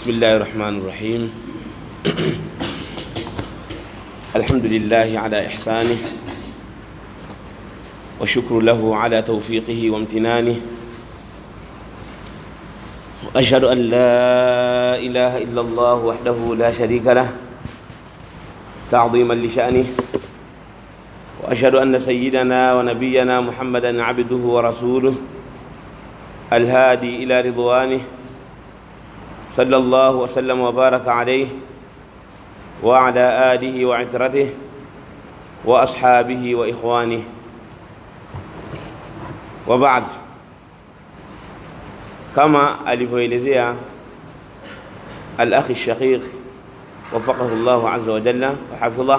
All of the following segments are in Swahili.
بسم الله الرحمن الرحيم. الحمد لله على إحسانه وشكر له على توفيقه وامتنانه، وأشهد أن لا إله إلا الله وحده لا شريك له تعظيما لشأنه، وأشهد أن سيدنا ونبينا محمدا عبده ورسوله الهادي إلى رضوانه، صلى الله وسلم وبارك عليه وعلى آله وعترته وأصحابه وإخوانه، وبعد. كما alivyoelezea الأخ الشقيق وفقه الله عز وجل وحفظه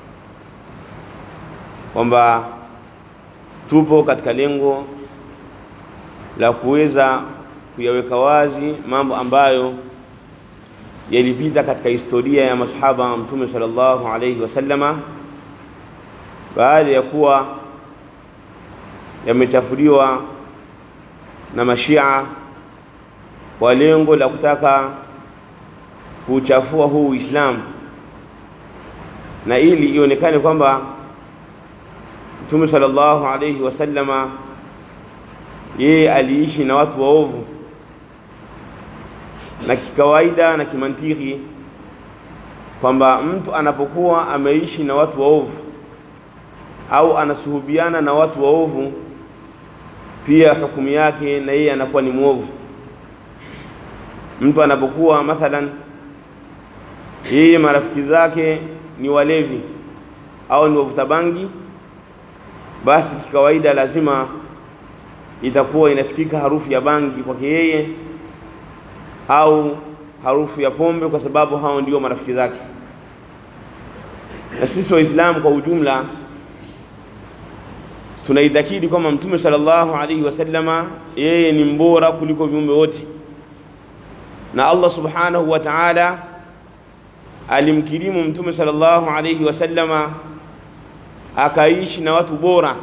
kwamba tupo katika lengo la kuweza kuyaweka wazi mambo ambayo yalipita katika historia ya masahaba wa Mtume sallallahu alayhi wasallama, baada ya kuwa yamechafuliwa na mashia kwa lengo la kutaka kuchafua huu Uislamu, na ili ionekane kwamba Mtume sallallahu alayhi wasallama yeye aliishi na watu waovu. Na kikawaida na kimantiki kwamba mtu anapokuwa ameishi na watu waovu au anasuhubiana na watu waovu, pia hukumu yake na yeye anakuwa ni muovu. Mtu anapokuwa mathalan yeye marafiki zake ni walevi au ni wavuta bangi, basi kikawaida lazima itakuwa inasikika harufu ya bangi kwake yeye au harufu ya pombe, kwa sababu hao ndio marafiki zake. Na sisi Waislamu kwa ujumla tunaitakidi kwamba Mtume sallallahu alayhi wasallama yeye ni mbora kuliko viumbe wote, na Allah subhanahu wa ta'ala alimkirimu Mtume sallallahu alayhi wasallama akaishi na watu bora.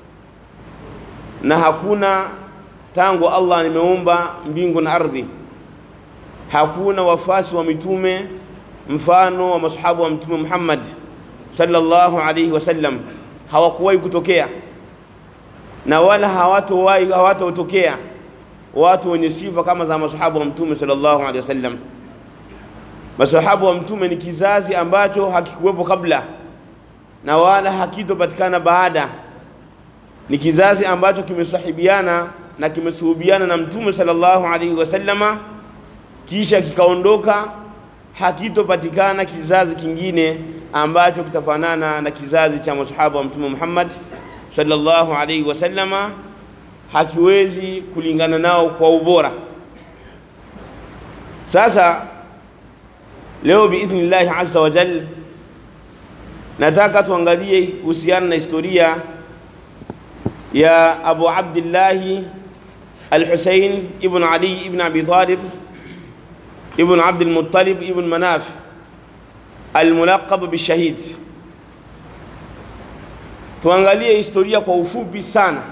Na hakuna tangu Allah nimeumba mbingu na ardhi, hakuna wafasi wa mitume mfano wa masahaba wa Mtume Muhammad sallallahu alayhi wasallam, hawakuwahi kutokea na wala hawatotokea watu wenye sifa kama za masahaba wa Mtume sallallahu alayhi wasallam. Masahaba wa Mtume ni kizazi ambacho hakikuwepo kabla na wala hakitopatikana baada. Ni kizazi ambacho kimesahibiana na kimesuhubiana na Mtume sallallahu alayhi wasallama, kisha kikaondoka. Hakitopatikana kizazi kingine ambacho kitafanana na kizazi cha masahaba wa Mtume Muhammad sallallahu alayhi wasallama, hakiwezi kulingana nao kwa ubora. Sasa leo biidhnillah azza wa jalla nataka tuangalie kuhusiana na historia ya Abu Abdullah al-Husayn ibn Ali ibn Abi Talib ibn Abd al-Muttalib ibn Manaf al-mulaqab bishahid. Tuangalie historia kwa ufupi sana,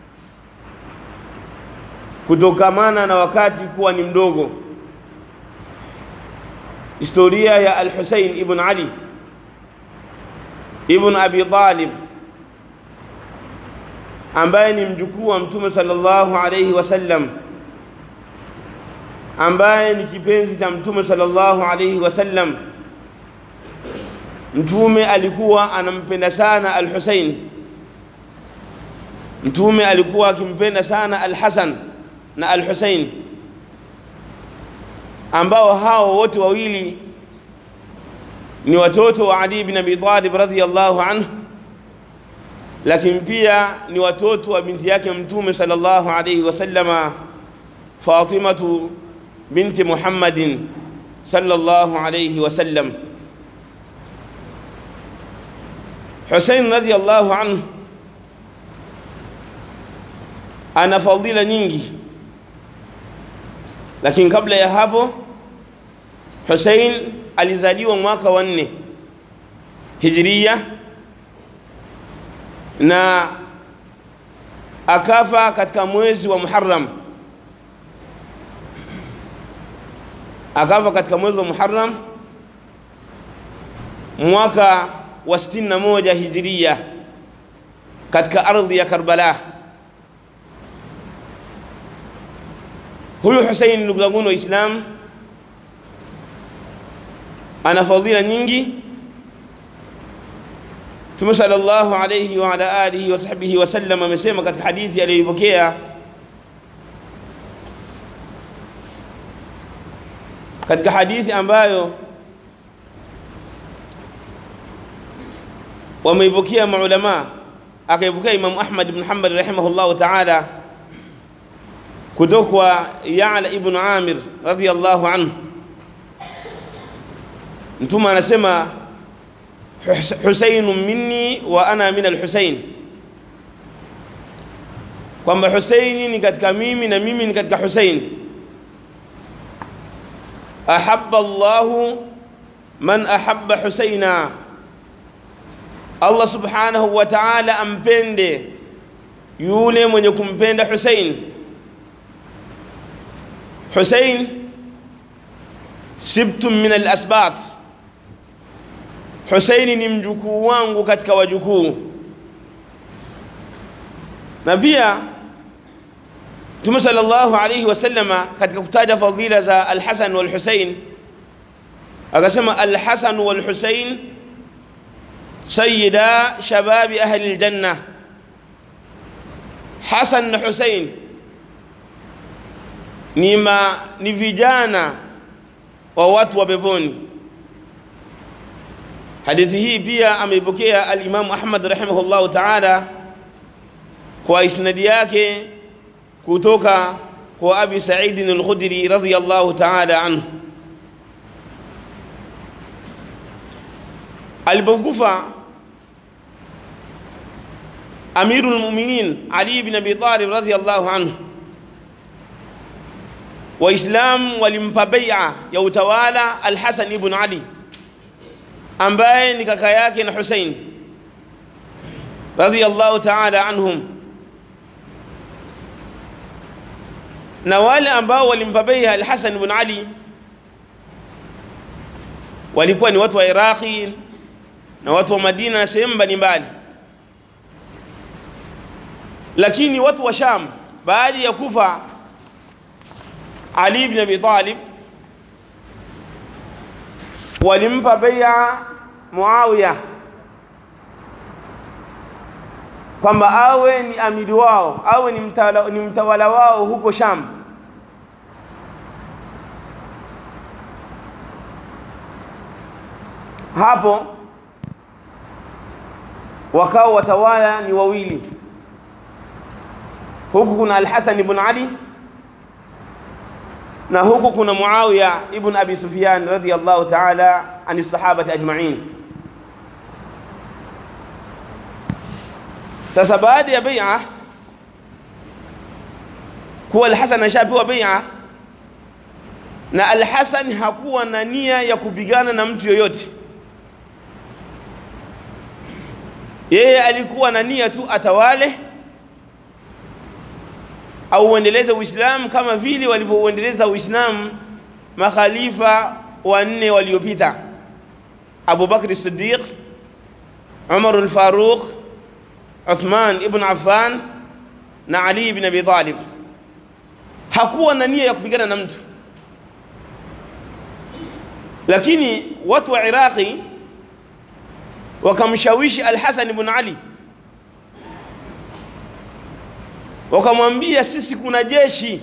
kutokamana na wakati kuwa ni mdogo. Historia ya al-Husayn ibn Ali ibn Abi Talib ambaye ni mjukuu wa Mtume sallallahu alayhi wasallam, ambaye ni kipenzi cha Mtume sallallahu alayhi wasallam. Mtume alikuwa anampenda sana al-Husayn. Mtume alikuwa akimpenda sana al-Hasan na al-Husayn, ambao hao wote wawili ni watoto wa Ali ibn Abi Talib radhiyallahu anhu, lakini pia ni watoto wa binti yake Mtume sallallahu alayhi wasallama, Fatimatu binti Muhammadin sallallahu alayhi wasallam. Husayn radhiyallahu anhu ana fadhila nyingi, lakini kabla ya hapo Husayn alizaliwa mwaka wa 4 Hijriya na akafa katika mwezi wa Muharram. akafa katika mwezi wa Muharram mwaka wa 61 Hijria katika ardhi ya Karbala. Huyu Hussein, ndugu zangu Waislamu, ana fadhila nyingi. Mtume sallallahu alayhi wa ala alihi wa sahbihi wa sallam amesema katika hadithi aliyopokea katika hadithi ambayo wameipokea maulama, akaipokea Imam Ahmad ibn Hanbal rahimahullah ta'ala kutoka kwa Ya'la ibn Amir radiyallahu anhu. Mtume anasema Husayn minni wa ana min al-Husayn, kwamba Husayn ni katika mimi na mimi ni katika Husayn. Ahabba Allahu man ahabba Husayna, Allah subhanahu wa ta'ala ampende yule mwenye kumpenda Husayn. Husayn sibtum min al-asbat, Husayn ni mjukuu wangu katika wajukuu. Na pia Mtume sallallahu alayhi wasallama katika kutaja fadhila za al-Hasan wal Husayn akasema al-Hasan wal Husayn sayyida shababi ahli al-janna. Hasan na Husayn ni vijana wa watu wa peponi. Hadithi hii pia ameipokea al-Imam Ahmad rahimahullah ta'ala kwa isnadi yake kutoka kwa Abi Sa'id al-Khudri radhiyallahu ta'ala anhu. Alipokufa Amirul Mu'minin Ali ibn Abi Talib radhiyallahu anhu, Waislamu walimpa bai'a ya utawala al-Hasan ibn Ali ambaye ni kaka yake na Hussein radhiyallahu ta'ala anhum. Na wale ambao walimpa bai'a al-Hasan ibn Ali walikuwa ni watu wa Iraqi na watu wa Madina na sehemu mbalimbali. Lakini watu wa Sham baada ya kufa Ali ibn Abi Talib walimpa bai'a Muawiya kwamba awe ni amiri wao, awe ni mtawala wao huko Sham. Hapo wakao watawala ni wawili, huku kuna al-Hasan ibn Ali na huku kuna Muawiya ibn Abi Sufyan radhiyallahu ta'ala ani sahaba ajma'in. Sasa baada ya bai'a kwa al-Hasan ashapewa bai'a, na al-Hasan hakuwa na nia ya kupigana na mtu yoyote. Yeye alikuwa na nia tu atawale au uendeleze Uislamu kama vile walivyouendeleza Uislamu makhalifa wanne waliopita: Abu Bakr as-Siddiq, Umar al-Faruq, Uthman ibn Affan na Ali ibn Abi Talib. Hakuwa na nia ya kupigana na mtu. Lakini watu wa Iraqi wakamshawishi al-Hasan ibn Ali, wakamwambia sisi kuna jeshi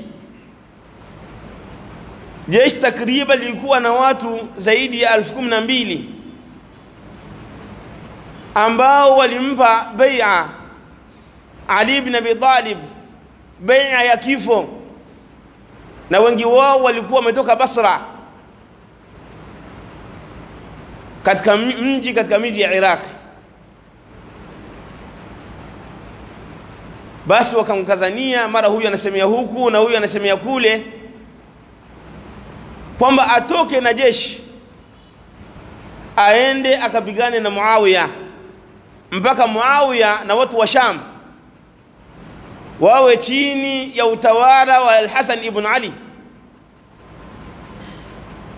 takriban lilikuwa na watu zaidi ya 12,000 ambao walimpa bai'a Ali ibn Abi Talib, bai'a ya kifo, na wengi wao walikuwa wametoka Basra katika miji ya Iraq. Basi wakamkazania, mara huyu anasemea huku na huyu anasemea kule, kwamba atoke na jeshi aende akapigane na Muawiya, mpaka Muawiya na watu wa Sham wawe chini ya utawala wa al-Hasan ibn Ali.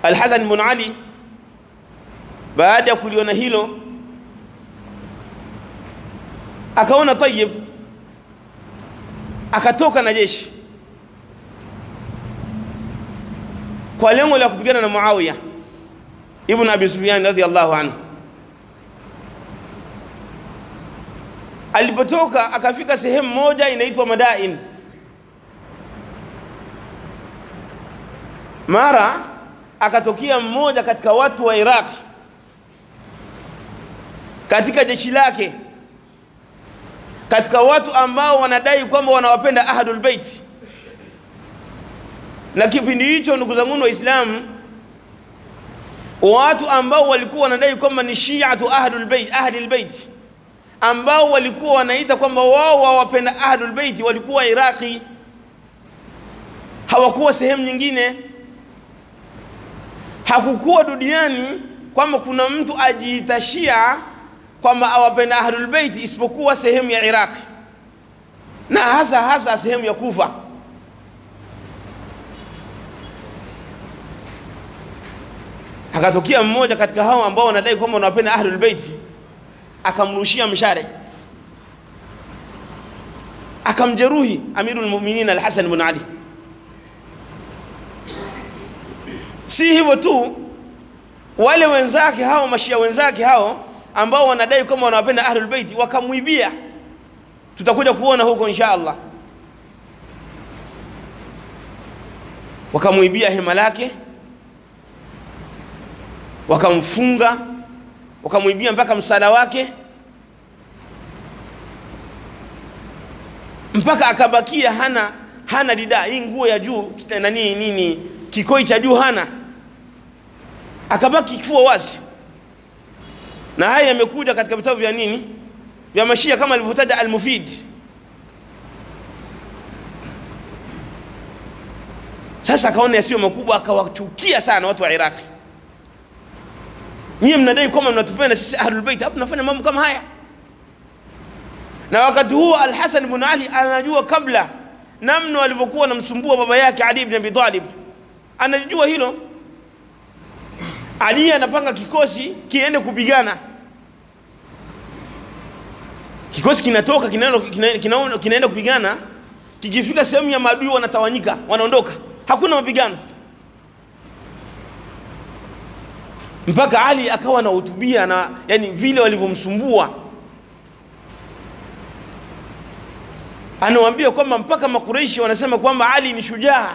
Al-Hasan ibn Ali baada ya kuliona hilo akaona tayyib, akatoka na jeshi kwa lengo la kupigana na Muawiya ibn Abi Sufyan radhiyallahu anhu. Alipotoka akafika sehemu moja inaitwa Madain, mara akatokea mmoja katika watu wa Iraq katika jeshi lake, katika watu ambao wanadai kwamba wanawapenda Ahlul Bait. Na kipindi hicho, ndugu zangu Waislamu, watu ambao walikuwa wanadai kwamba ni Shi'atu Ahlul Bait, Ahlul Bait, ambao walikuwa wanaita kwamba wao wawapenda Ahlul Bait, walikuwa Iraqi, hawakuwa sehemu nyingine. Hakukuwa duniani kwamba kuna mtu ajiita Shia kwamba awapenda Ahlul Bait isipokuwa sehemu ya Iraq, na hasa sehemu ya Kufa. Akatokea mmoja katika hao ambao wanadai kwamba wanapenda Ahlul Bait, akamrushia mshale, akamjeruhi Amirul Mu'minin Al-Hasan ibn Ali. Si hivyo tu, wale wenzake hao, mashia wenzake hao ambao wanadai kwamba wanapenda Ahlul Bait, wakamuibia. Tutakuja kuona huko insha Allah. Wakamuibia hema lake, wakamfunga, wakamuibia mpaka msala wake, mpaka akabakia hana dida, hii nguo ya juu nini kikoi cha juu hana, akabaki kifua wazi. Na haya yamekuja katika vitabu vya nini, vya mashia, kama alivyotaja Al-Mufid. Sasa akaona yasiyo makubwa, akawachukia sana watu wa Iraq. Nyinyi mnadai kwamba mnatupenda sisi Ahlul Bait, hapo tunafanya mambo kama haya. Na wakati huo Al-Hasan ibn Ali anajua kabla namna walivyokuwa wanamsumbua baba yake Ali ibn Abi Talib, anajua hilo. Ali anapanga kikosi kiende kupigana. Kikosi kinatoka kinaenda kupigana, kikifika sehemu ya maadui wanatawanyika, wanaondoka, hakuna mapigano. Mpaka Ali akawa na hutubia, na yani vile walivyomsumbua, anawaambia kwamba mpaka Makuraishi wanasema kwamba Ali ni shujaa,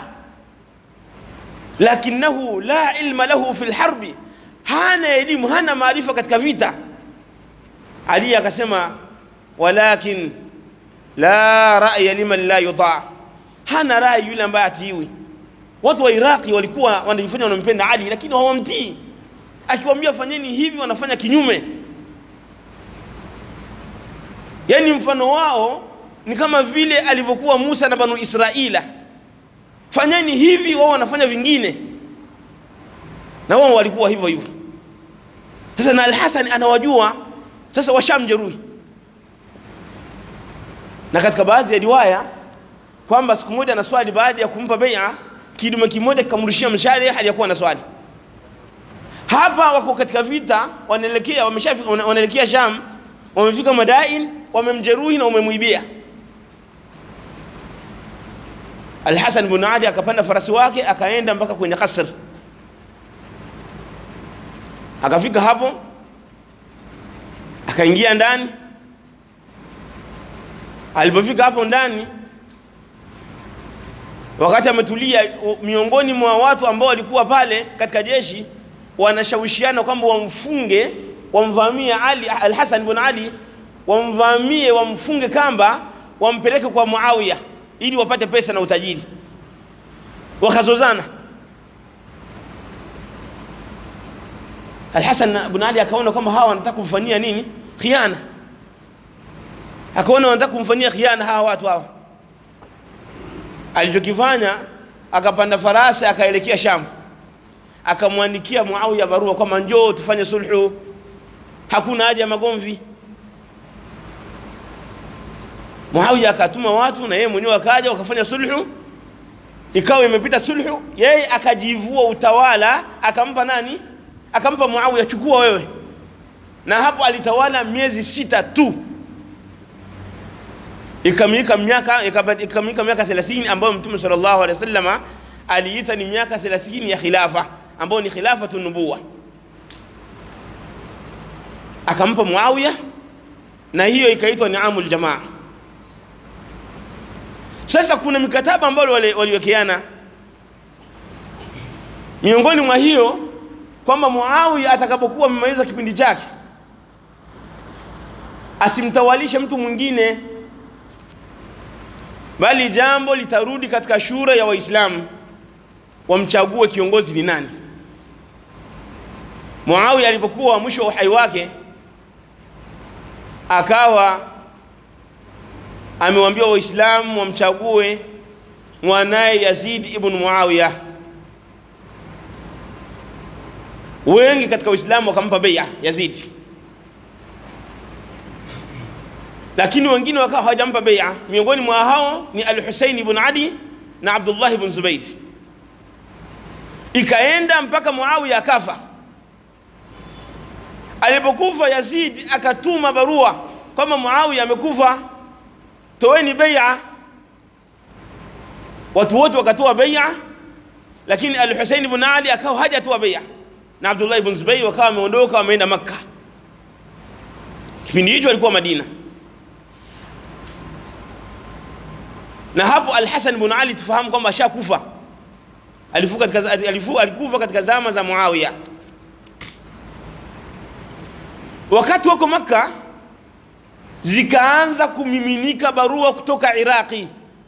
lakinahu la ilma lahu fil harbi, hana elimu, hana maarifa katika vita. Ali akasema walakin la ra'ya liman la yuta, hana rai yule ambaye atiiwi. Watu wa Iraqi walikuwa wanajifanya wanampenda Ali, lakini hawamtii. Akiwaambia fanyeni hivi, wanafanya kinyume. Yani mfano wao ni kama vile alivyokuwa Musa na Banu Israila, fanyeni hivi, wao wanafanya vingine, na wao walikuwa hivyo hivyo. Sasa na Al-Hasan anawajua, sasa washamjeruhi. Na katika baadhi ya riwaya kwamba siku moja na swali, baada ya kumpa bai'a, kidume kimoja kikamrushia mshale hali ya kuwa na swali. Hapa wako katika vita, wanaelekea Sham, wamefika Madain, wamemjeruhi na wamemuibia. Al-Hasan ibn Ali akapanda farasi wake, akaenda mpaka kwenye kasr. Akafika hapo, akaingia ndani. Alipofika hapo ndani, wakati ametulia, miongoni mwa watu ambao walikuwa pale katika jeshi wanashawishiana kwamba wamfunge, wamvamie Ali, Al-Hasan ibn Ali, wamvamie, wamfunge kamba, wampeleke kwa Muawiya ili wapate pesa na utajiri. Wakazozana. Al-Hasan ibn Ali akaona kwamba hawa wanataka kumfanyia nini? Khiana. Akaona wanataka kumfanyia khiana hawa watu hawa. Alichokifanya, akapanda farasi akaelekea Sham. Akamwandikia Muawiya barua kwamba njoo tufanye sulhu, hakuna haja ya magomvi. Muawiya akatuma watu na yeye mwenyewe akaja, wakafanya sulhu. ikawa imepita sulhu, yeye akajivua utawala, akampa nani? Akampa Muawiya, chukua wewe. Na hapo alitawala miezi 6 tu. Ikamilika miaka 30 ambayo Mtume sallallahu alaihi wasallam aliita ni miaka 30 ya khilafa, ambayo ni khilafatun nubuwa. Akampa Muawiya, na hiyo ikaitwa ni'amul jamaa. Sasa kuna mikataba ambayo waliwekeana. Miongoni mwa hiyo kwamba Muawiya atakapokuwa amemaliza kipindi chake asimtawalishe mtu mwingine, bali jambo litarudi katika shura ya Waislamu wamchague kiongozi ni nani. Muawiya alipokuwa mwisho wa uhai wake akawa amewaambia Waislamu wamchague mwanae Yazid ibn Muawiya. Wengi katika Waislamu wakampa bai'a Yazid, lakini wengine wakawa hawajampa bai'a. Miongoni mwa hao ni Al-Husayn ibn Ali na Abdullah ibn Zubayr. Ikaenda mpaka Muawiya akafa. Alipokufa Yazid akatuma barua kama Muawiya amekufa, toeni bai'a. Watu wote wakatoa bai'a, lakini Al-Husayn ibn Ali akawa hajatoa bai'a, na Abdullah ibn Zubayr wakawa wameondoka, wameenda Makkah. Kipindi hicho alikuwa Madina. Na hapo Al-Hasan ibn Ali tufahamu kwamba ashakufa. Alikufa katika zama za Muawiya. Wakati wako Makkah zikaanza kumiminika barua kutoka Iraqi.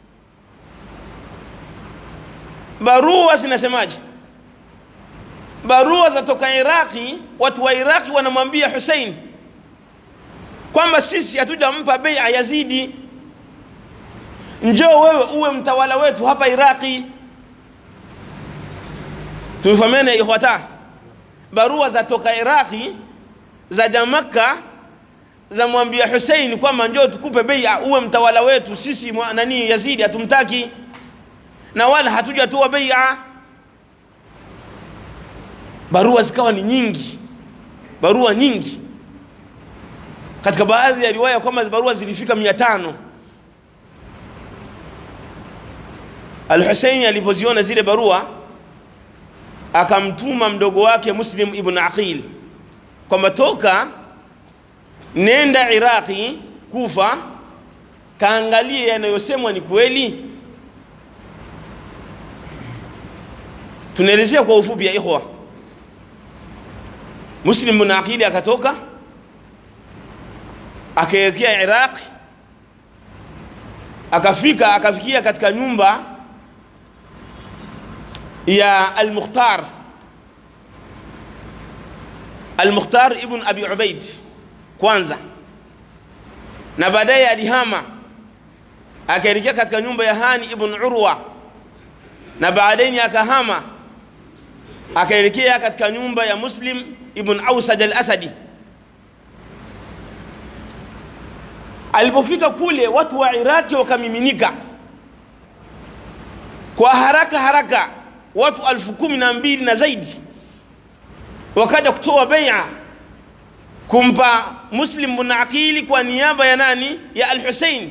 Barua zinasemaje? Barua za toka Iraqi, watu wa Iraqi wanamwambia Hussein kwamba sisi hatujampa bai'a Yazidi, njoo wewe uwe mtawala wetu hapa Iraqi. Tufahamiane ikhwata, barua za toka Iraqi za Makkah za mwambia Hussein kwamba njoo tukupe bai'a uwe mtawala wetu, sisi nani Yazidi hatumtaki na wala hatujatoa bai'a. Barua zikawa ni nyingi, barua nyingi. Katika baadhi ya riwaya kwamba barua zilifika 500. Al-Husayn alipoziona zile barua akamtuma mdogo wake Muslim ibn Aqil kwamba toka nenda Iraqi Kufa kaangalie yanayosemwa ni kweli. Tunaelezea kwa ufupi ya ikhwa. Muslim ibn Aqil akatoka akaelekea Iraq, akafikia katika nyumba ya Al-Mukhtar ibn Abi Ubaid kwanza, na baadaye alihama akaelekea katika nyumba ya Hani ibn Urwa, na baadaye akahama akaelekea katika nyumba ya Muslim ibn Awsad al-Asadi. Alipofika kule watu wa Iraki wakamiminika kwa haraka, watu 12,000 na zaidi wakaja kutoa bai'a kumpa Muslim ibn Aqil kwa niaba ya nani? Ya Al-Husayn.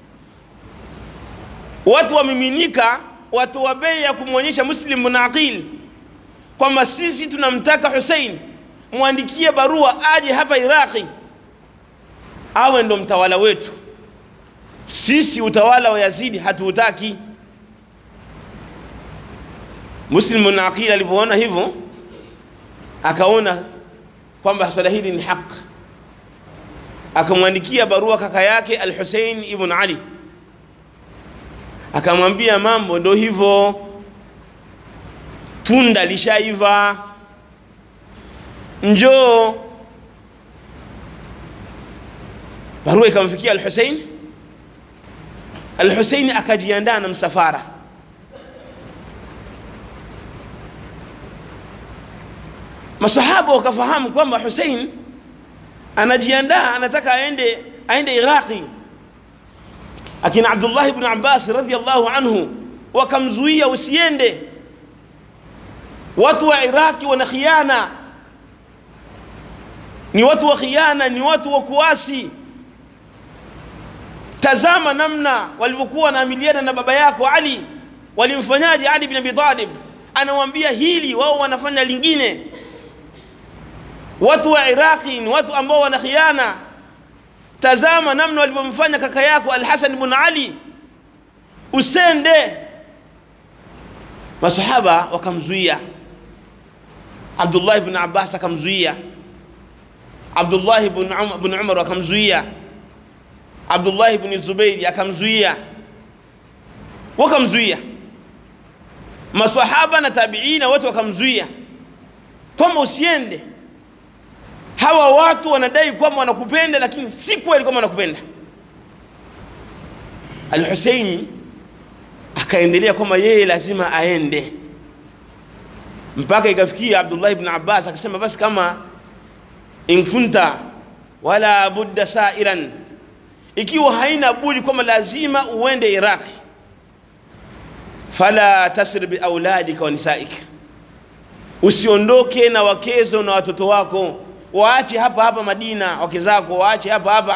Watu wamiminika, watu wa bai'a kumwonyesha Muslim ibn Aqil kwamba sisi tunamtaka Hussein, muandikie barua aje hapa Iraqi awe ndo mtawala wetu, sisi utawala wa Yazidi hatuutaki. Muslim ibn Aqil alipoona hivyo akaona kwamba swala hili ni haki, akamwandikia barua kaka yake Al-Husayn ibn Ali, akamwambia mambo ndo hivyo, tunda lishaiva, njoo. Barua ikamfikia Al-Husayn. Al-Husayn akajiandaa na msafara. Masahaba wakafahamu kwamba Hussein anajiandaa, anataka aende Iraqi. Akina Abdullah ibn Abbas radhiyallahu anhu wakamzuia usiende. Watu wa Iraki wana khiana, ni watu wa khiana, ni watu wa kuasi. Tazama namna walivyokuwa wanaamiliana na baba yako Ali. Walimfanyaje Ali bin Abi Talib? Anawaambia hili, wao wanafanya lingine. Watu wa Iraki ni watu ambao wana khiana. Tazama namna walivyomfanya kaka yako Al-Hasan ibn Ali, usende. Masahaba wakamzuia. Abdullah ibn Abbas akamzuia, Abdullah ibn Umar akamzuia, Abdullah ibn Zubair akamzuia, wakamzuia. Masahaba na tabiina wote wakamzuia kwamba usiende. Hawa watu wanadai kwamba wanakupenda, lakini si kweli kwamba wanakupenda. Al-Hussein akaendelea kwamba yeye lazima aende, mpaka ikafikia Abdullah ibn Abbas akasema basi kama in kunta wala budda sa'iran, ikiwa haina budi kwamba lazima uende Iraq, fala tasir bi auladika wa nisaika, usiondoke na wakezo na watoto wako, waache hapa hapa Madina, wake zako waache hapa hapa.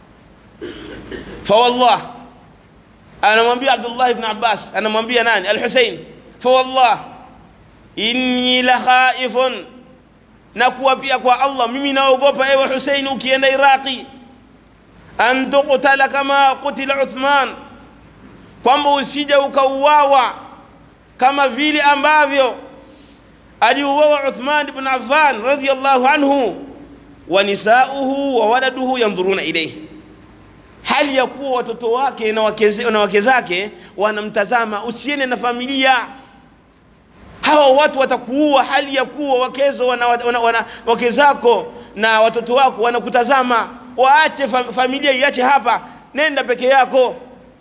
Fa wallah, anamwambia Abdullah ibn Abbas, anamwambia nani? Al-Hussein, fa wallah inni la khaifun, na kuapia kwa Allah, mimi naogopa ewe Hussein ukienda Iraqi, an tuqtala kama qutila Uthman, kwamba usije ukauawa kama vile ambavyo aliuawa Uthman ibn Affan radhiyallahu anhu, wa nisauhu wa waladuhu yanzuruna ilayhi, hali ya kuwa watoto wake na wake zake wanamtazama. Usiende na familia, hawa watu watakuua, hali ya kuwa wakezo wake zako na watoto wako wanakutazama. Waache familia, iache hapa, nenda peke yako.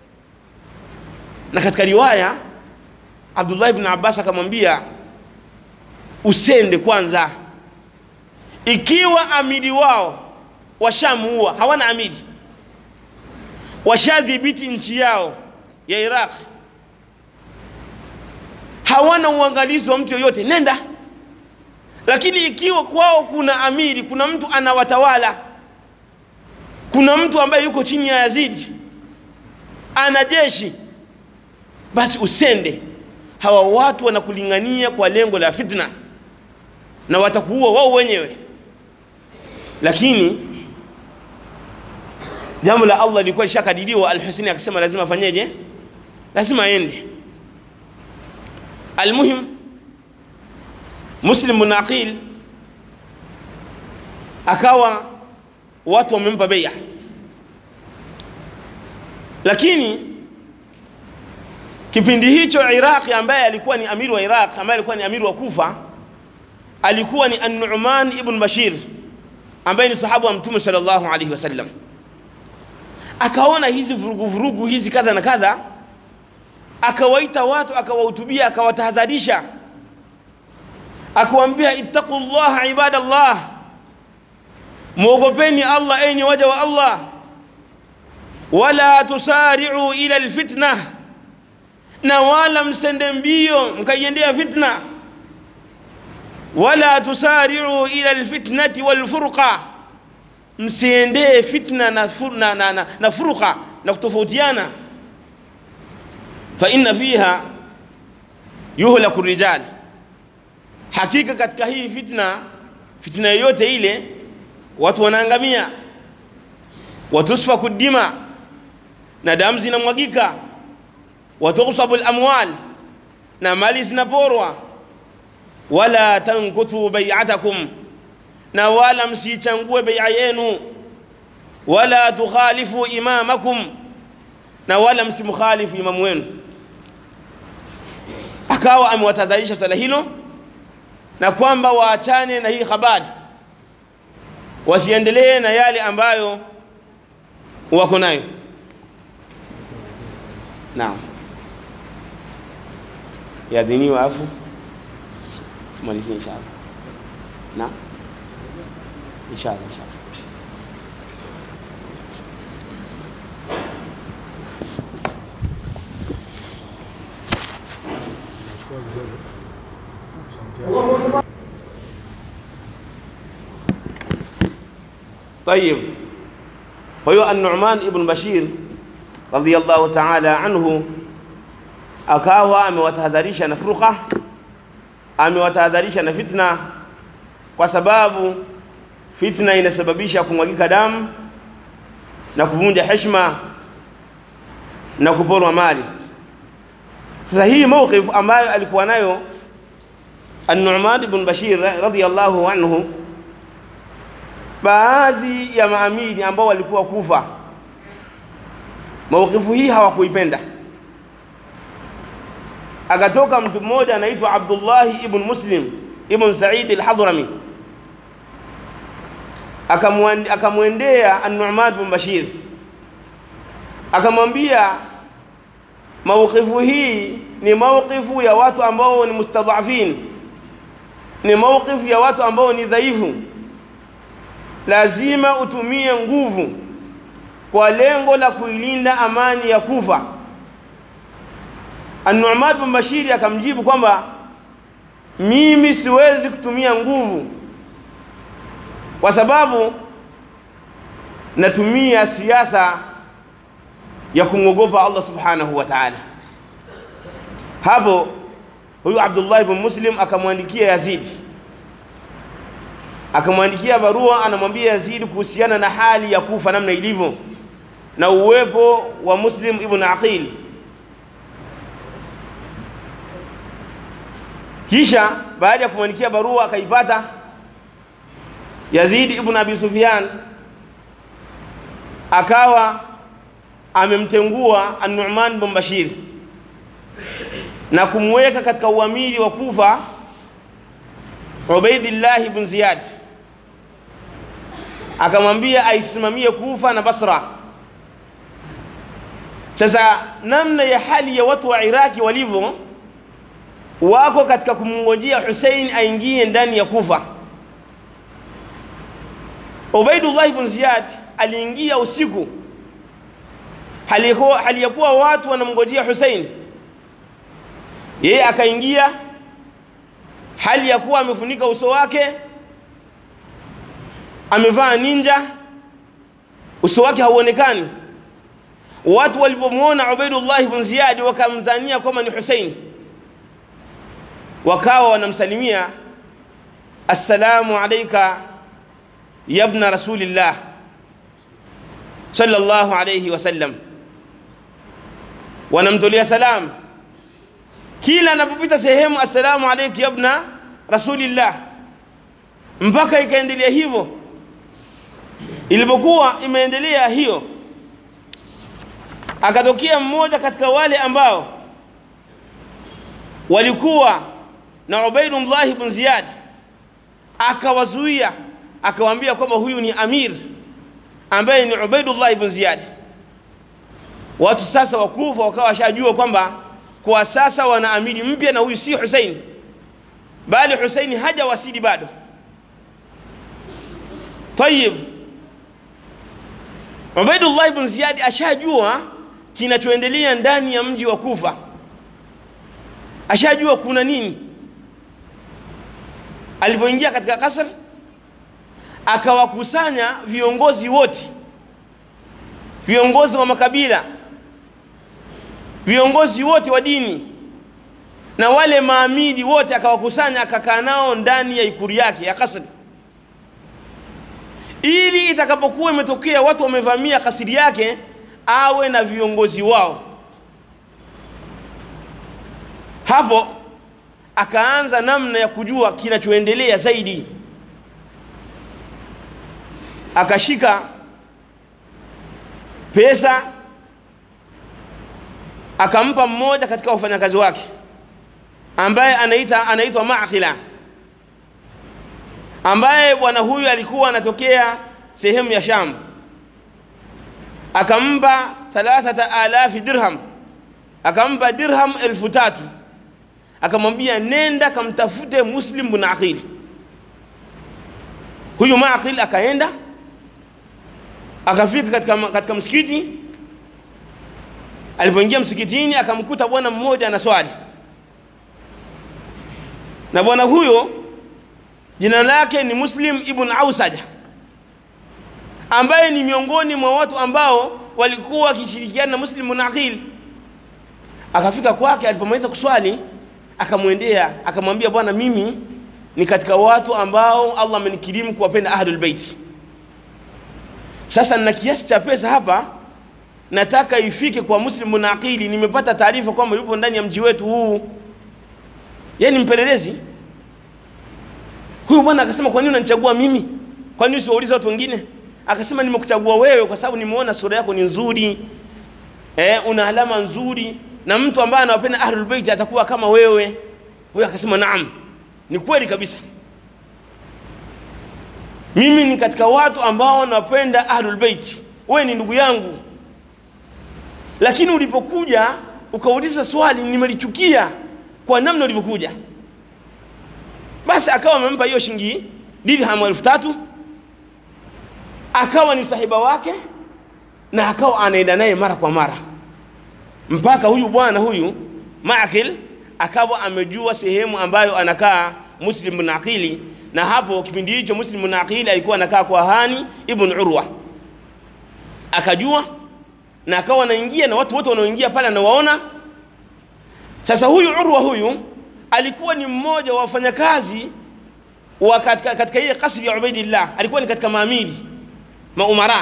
Na katika riwaya Abdullah ibn Abbas akamwambia usende kwanza, ikiwa amiri wao washamuua, hawana amiri, washadhibiti nchi yao ya Iraq, hawana uangalizi wa mtu yoyote, nenda. Lakini ikiwa kwao kuna amiri, kuna mtu anawatawala, kuna mtu ambaye yuko chini ya Yazid, ana jeshi, basi usende. Hawa watu wanakulingania kwa lengo la fitna na watakuua wao wenyewe. Lakini jambo la Allah lilikuwa lishakadiriwa. Al-Hussein akasema lazima afanyeje? Lazima aende. Almuhim, Muslim bin Aqil akawa watu wamempa bai'a, lakini kipindi hicho Iraq, ambaye alikuwa ni amiri wa Iraq, ambaye alikuwa ni amiri wa Kufa, alikuwa ni An-Nu'man ibn Bashir, ambaye ni sahaba wa Mtume sallallahu alaihi wasallam. Akaona hizi vurugu hizi kadha na kadha, akawaita watu, akawahutubia, akawatahadharisha, akawaambia ittaqullaha ibadallah, muogopeni Allah enyi waja wa Allah, wala tusari'u ila alfitna, na wala msende mbio mkaiendea fitna, wala tusari'u ila alfitnati walfurqa, msiendee fitna na furqa na kutofautiana. Fa inna fiha yuhlaku rijal, hakika katika hii fitna yote ile watu wanaangamia. Watusfaku dima, na damu zinamwagika. Watughsabu al-amwal, na mali zinaporwa. Wala tankuthu bai'atakum, na wala msichangue bai'a yenu. Wala tukhalifu imamakum, na wala msimkhalifu imamu wenu. Akawa amewatadharisha swala hilo, na kwamba waachane na hii habari, wasiendelee na yale ambayo wako nayo. Naam, yadhini waafu tumalizie inshallah. Naam, inshallah. طيب, kwa hiyo An-Nu'man ibn Bashir radhiyallahu ta'ala anhu akawa amewatahadharisha na furqa, amewatahadharisha na fitna, kwa sababu fitna inasababisha kumwagika damu na kuvunja heshima na kuporwa mali. Sasa hii mawqif ambayo alikuwa nayo An-Nu'man ibn Bashir radhiyallahu anhu, baadhi ya maamiri ambao walikuwa Kufa mawqifu hii hawakuipenda. Akatoka mtu mmoja anaitwa Abdullah ibn Muslim ibn Sa'id al-Hadrami, akamwendea An-Nu'man ibn Bashir akamwambia, mawqifu hii ni mawqifu ya watu ambao ni mustadhafin, ni mawqifu ya watu ambao ni dhaifu, lazima utumie nguvu kwa lengo la kuilinda amani ya Kufa. An-Nu'man ibn Bashir akamjibu kwamba mimi siwezi kutumia nguvu kwa sababu natumia siasa ya kumwogopa Allah subhanahu wa ta'ala. Hapo huyu Abdullah ibn Muslim akamwandikia Yazid, akamwandikia barua, anamwambia Yazid kuhusiana na hali ya Kufa namna ilivyo na uwepo wa Muslim ibn Aqil. Kisha baada ya kumwandikia barua akaipata, Yazid ibn Abi Sufyan akawa amemtengua An-Nu'man ibn Bashir na kumweka katika uamiri wa Kufa Ubaidillah ibn Ziyad, akamwambia aisimamie Kufa na Basra. Sasa namna ya hali ya watu wa Iraki walivyo, wako katika kumngojea Hussein aingie ndani ya Kufa. Ubaidullah ibn Ziyad aliingia usiku, hali ya kuwa watu wanamngojea Hussein, yeye akaingia hali ya kuwa amefunika uso wake, amevaa ninja, uso wake hauonekani. Watu walipomwona Ubaidullah ibn Ziyad wakamdhania kama ni Hussein, wakawa wanamsalimia, assalamu alayka ya ibn rasulillah sallallahu alayhi wasallam, wanamtolea salam. Kila anapopita sehemu, assalamu alayka ya ibn rasulillah, mpaka ikaendelea hivyo. Ilipokuwa imeendelea hiyo, akatokea mmoja katika wale ambao walikuwa na Ubaidullah ibn Ziyad, akawazuia, akawaambia kwamba huyu ni amir ambaye ni Ubaidullah ibn Ziyad. Watu sasa wa Kufa wakawa washajua kwamba kwa sasa wana amiri mpya, na huyu si Hussein, bali Hussein hajawasili bado. Tayib, Ubaidullah ibn Ziyad ashajua kinachoendelea ndani ya mji wa Kufa, ashajua kuna nini. Alipoingia katika kasr, akawakusanya viongozi wote, viongozi wa makabila, viongozi wote wa dini na wale maamiri wote, akawakusanya, akakaa nao ndani ya ikulu yake ya kasri, ili itakapokuwa imetokea watu wamevamia kasri yake awe na viongozi wao. Hapo akaanza namna ya kujua kinachoendelea zaidi. Akashika pesa akampa mmoja katika wafanyakazi wake ambaye anaitwa Ma'qila, ambaye bwana huyu alikuwa anatokea sehemu ya Sham. Akampa 3000 dirham, akampa dirham 3000, akamwambia nenda kamtafute Muslim ibn Aqil. Huyu Ma'qil akaenda, akafika katika msikiti. Alipoingia msikitini akamkuta bwana mmoja anaswali, na bwana huyo jina lake ni Muslim ibn Ausaja. ambaye ni miongoni mwa watu ambao walikuwa wakishirikiana na Muslim bin Aqil. Akafika kwake, alipomaliza kuswali akamwendea akamwambia, bwana, mimi ni katika watu ambao Allah amenikirimu kuwapenda Ahlul Bait. Sasa nina kiasi cha pesa hapa, nataka ifike kwa Muslim bin Aqil. Nimepata taarifa kwamba yupo ndani ya mji wetu huu, yeye ni mpelelezi. Huyu bwana akasema, kwa nini unanichagua mimi? Kwa nini usiwaulize watu wengine? Akasema, nimekuchagua wewe kwa sababu nimeona sura yako ni nzuri, una alama nzuri, na mtu ambaye anawapenda Ahlul Bait atakuwa kama wewe. Huyu akasema, naam, ni kweli kabisa, mimi ni katika watu ambao wanapenda Ahlul Bait, wewe ni ndugu yangu, lakini ulipokuja ukauliza swali nimelichukia kwa namna ulivyokuja. Basi akawa amempa hiyo shilingi dirham 3000, akawa ni sahiba wake na akawa anaenda naye mara kwa mara, mpaka huyu bwana huyu Ma'qil akawa amejua sehemu ambayo anakaa Muslim bin Aqil. Na hapo kipindi hicho Muslim bin Aqil alikuwa anakaa kwa Hani ibn Urwa, akajua na akawa anaingia, na watu wote wanaoingia pale anawaona. Sasa huyu Urwa huyu alikuwa ni mmoja wa wafanyakazi wa katika ile kasri ya Ubaidillah, alikuwa ni katika maamiri maumara.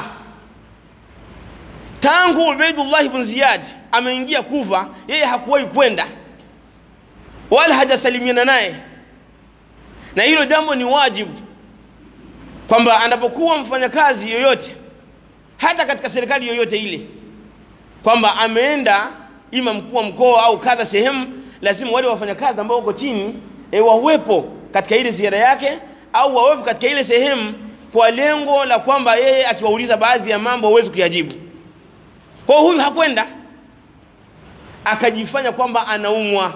Tangu Ubaidullah ibn Ziyad ameingia Kufa, yeye hakuwahi kwenda wala hajasalimiana naye, na hilo jambo ni wajibu kwamba anapokuwa mfanyakazi yoyote hata katika serikali yoyote ile, kwamba ameenda ima mkuu wa mkoa au kadha sehemu, lazima wale wafanyakazi ambao wako chini wawepo katika ile ziara yake, au wawepo katika ile sehemu kwa lengo la kwamba yeye akiwauliza baadhi ya mambo hawezi kuyajibu. Kwa huyu hakwenda, akajifanya kwamba anaumwa.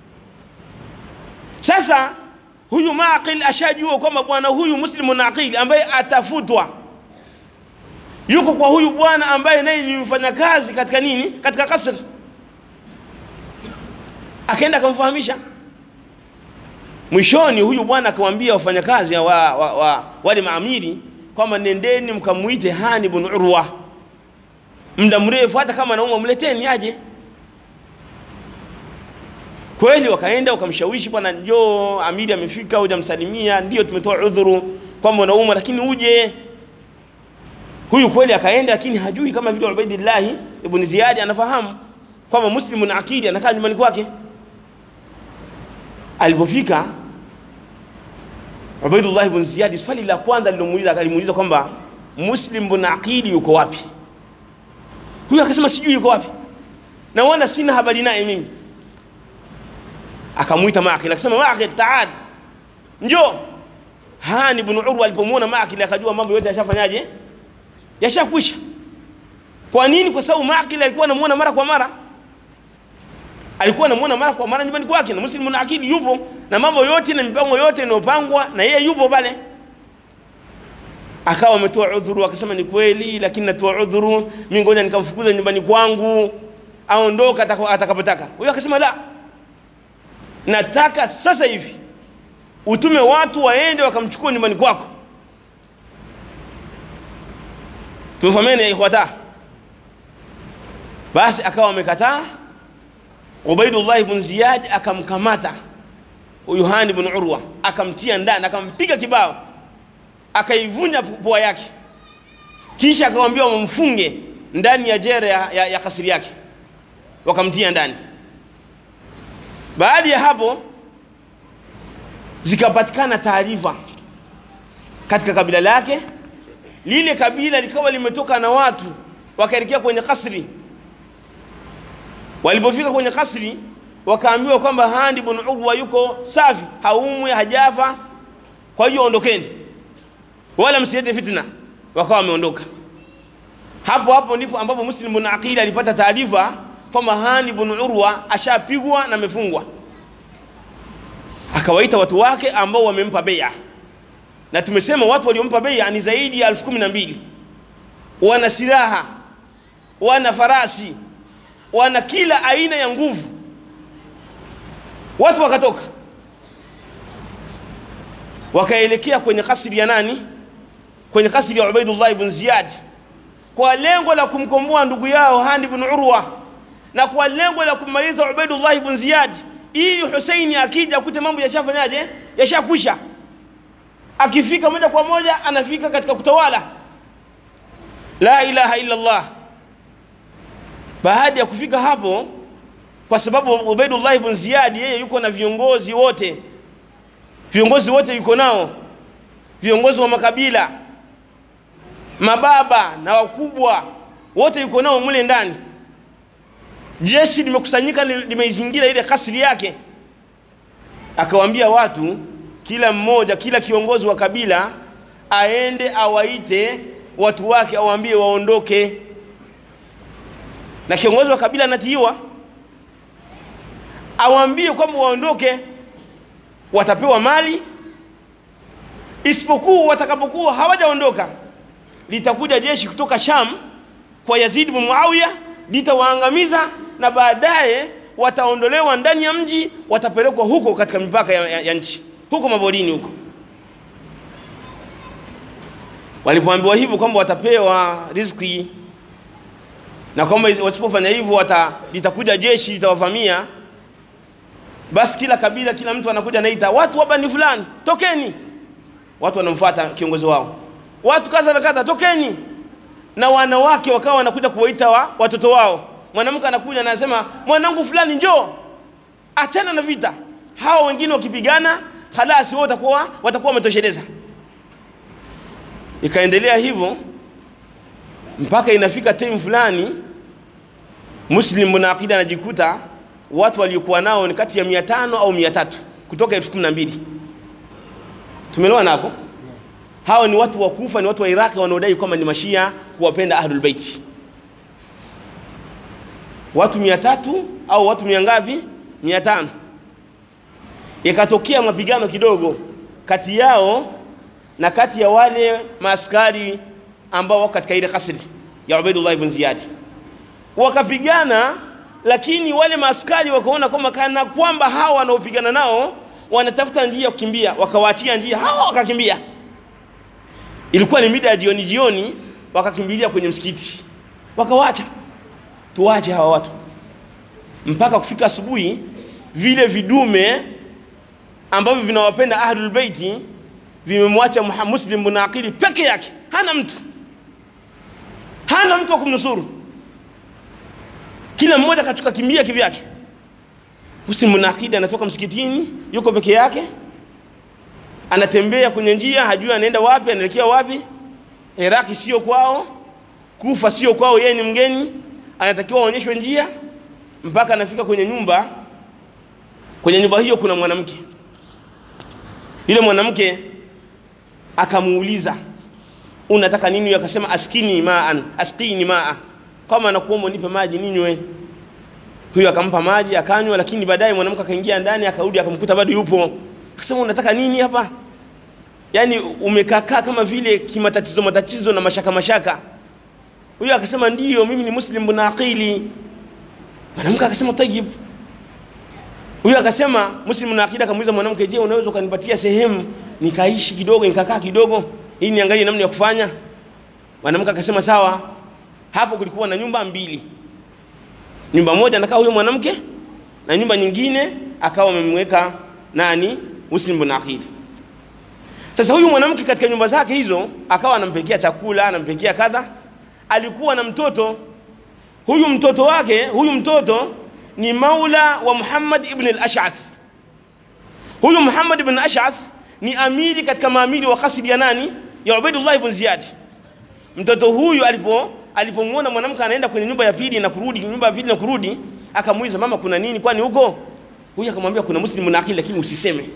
Sasa huyu Ma'qil ashajua kwamba bwana huyu Muslim bin Aqil ambaye atafutwa yuko kwa huyu bwana ambaye naye ni mfanyakazi katika nini, katika kasr. Akaenda akamfahamisha. Mwishoni huyu bwana akamwambia wafanyakazi wale maamiri kwamba nendeni mkamuite Hani ibn Urwa, muda mrefu, hata kama anaumwa mleteni aje. Kweli wakaenda wakamshawishi, bwana njoo, amiri amefika, hujamsalimia, ndio tumetoa udhuru kwamba unaumwa lakini uje. Huyu kweli akaenda, lakini hajui kama vile Ubaidillah ibn Ziyad anafahamu kwamba Muslim bin Aqil anakaa nyumbani kwake. Alipofika Ubaidullah ibn Ziyad, swali la kwanza alimuuliza kwamba Muslim bin Aqil yuko wapi? Huyu akasema sijui yuko wapi, na wala sina habari naye mimi. Akamuita Ma'qil, akasema Ma'qil, taad, njoo. Hani ibn Urwa alipomuona Ma'qil akajua mambo yote yashafanyaje, yashakwisha. Kwa nini? Kwa sababu Ma'qil alikuwa anamuona mara kwa mara, nyumbani kwake, na Muslim bin Aqil yupo, na mambo yote na mipango yote inayopangwa na yeye yupo pale. Akawa ametoa udhuru, akasema ni kweli, lakini natoa udhuru, mimi ngoja nikamfukuza nyumbani kwangu aondoka atakapotaka. Huyo akasema la, nataka sasa hivi utume watu waende wakamchukua nyumbani kwako. Tufahamiane ya ikhwata. Basi akawa amekataa. Ubaidullah ibn Ziyad akamkamata huyu Hani ibn Urwa, akamtia ndani, akampiga kibao, akaivunja pua yake, kisha akamwambia wamfunge ndani ya jera ya kasri yake, wakamtia ndani. Baada ya hapo zikapatikana taarifa katika kabila lake. Lile kabila likawa limetoka na watu wakaelekea kwenye kasri. Walipofika kwenye kasri wakaambiwa kwamba Hani ibn Urwa yuko safi, haumwi, hajafa, kwa hiyo ondokeni wala msilete fitna. Wakawa wameondoka. Hapo ndipo ambapo Muslim bin Aqil alipata taarifa kwamba Hani ibn Urwa ashapigwa na amefungwa. Akawaita watu wake ambao wamempa bai'a, na tumesema watu waliompa bai'a ni zaidi ya 12,000. Wana silaha, wana farasi, wana kila aina ya nguvu. Watu wakatoka wakaelekea kwenye kasri ya nani, kwenye kasri ya Ubaidullah ibn Ziyad kwa lengo la kumkomboa ndugu yao Hani ibn Urwa na kwa lengo la kumaliza Ubaidullah ibn Ziyad, ili Husaini akija akute mambo yashafanyaje, yashakwisha, akifika moja kwa moja anafika katika kutawala. La ilaha illa Allah. Baada ya kufika hapo, kwa sababu Ubaidullah ibn Ziyad yeye yuko na viongozi wote yuko nao, viongozi wa makabila, mababa na wakubwa wote yuko nao mule ndani. Jeshi limekusanyika, limeizingira ile kasri yake. Akawaambia watu, kila mmoja, kila kiongozi wa kabila aende awaite watu wake, awaambie waondoke. Na kiongozi wa kabila anatiiwa, awaambie kwamba waondoke, watapewa mali, isipokuwa watakapokuwa hawajaondoka litakuja jeshi kutoka Sham kwa Yazid ibn Muawiya, litawaangamiza, na baadaye wataondolewa ndani ya mji, watapelekwa huko katika mipaka ya nchi, huko maborini huko. Walipoambiwa hivyo kwamba watapewa riziki na kwamba wasipofanya hivyo litakuja jeshi litawavamia, basi kila kabila, kila mtu anakuja anaita watu wa bani fulani, tokeni. Watu wanamfuata kiongozi wao, watu kadha na kadha, tokeni. Na wanawake wakawa wanakuja kuwaita watoto wao. Mwanamke anakuja na anasema, mwanangu fulani njoo, achana na vita. Hao wengine wakipigana, khalasi watakuwa wametosheleza. Ikaendelea hivyo mpaka inafika time fulani Muslim ibn Aqil anajikuta watu waliokuwa nao ni kati ya 500 au 300 kutoka 12,000. Tumeelewana hapo? Hao ni watu wa Kufa, ni watu wa Iraq wanaodai kwamba ni mashia, kuwapenda Ahlul Bait. Watu 300 au watu miangapi? 500. Ikatokea mapigano kidogo kati yao na kati ya wale maaskari ambao wako katika ile kasri ya Ubaidullah ibn Ziyad. Wakapigana, lakini wale maaskari wakaona kwamba hao wanaopigana nao wanatafuta njia ya kukimbia, wakawaachia njia, hao wakakimbia. Ilikuwa ni mida ya jioni, wakakimbilia kwenye msikiti, wakawaacha, tuache hawa watu. Mpaka kufika asubuhi, vile vidume ambavyo vinawapenda Ahlul Bait vimemwacha Muslim ibn Aqil peke yake, hana mtu wa kumnusuru. Kila mmoja katoka kimbia kivyake. Muslim ibn Aqil anatoka msikitini, yuko peke yake, anatembea kwenye njia, hajui anaenda wapi, anaelekea wapi. Iraki sio kwao, Kufa sio kwao, yeye ni mgeni, anatakiwa aonyeshwe njia. Mpaka anafika kwenye nyumba. Kwenye nyumba hiyo kuna mwanamke. Yule mwanamke akamuuliza, unataka nini? Akasema, askini maa, kama nakuomba nipe maji ninywe. Huyo akampa maji akanywa, lakini baadaye mwanamke akaingia ndani, akarudi akamkuta bado yupo. Akasema, unataka nini hapa? Yani umekaa kama vile kimatatizo na mashaka. Huyo akasema, ndio mimi ni Muslim ibn Aqil. Mwanamke akasema, tayib. Huyo akasema, Muslim ibn Aqil akamuuliza mwanamke, je, unaweza ukanipatia sehemu nikaishi kidogo, nikakaa kidogo, ili niangalie namna ya kufanya? Mwanamke akasema sawa. Hapo kulikuwa na nyumba 2. Nyumba moja anakaa huyo mwanamke, na nyumba nyingine akawa amemweka Muslim ibn Aqil. Sasa huyu mwanamke katika nyumba zake hizo akawa anampekea chakula, anampekea kadha. Alikuwa na mtoto. Huyu mtoto ni maula wa Muhammad ibn al-Ash'ath. Huyu Muhammad ibn al-Ash'ath ni amiri katika maamiri wa kasri ya Ubaidullah ibn Ziyad. Mtoto huyu alipomuona mwanamke anaenda kwenye nyumba ya pili na kurudi, akamuuliza, mama kuna nini kwani huko? Huyu akamwambia, kuna Muslim ibn Aqil, lakini usiseme.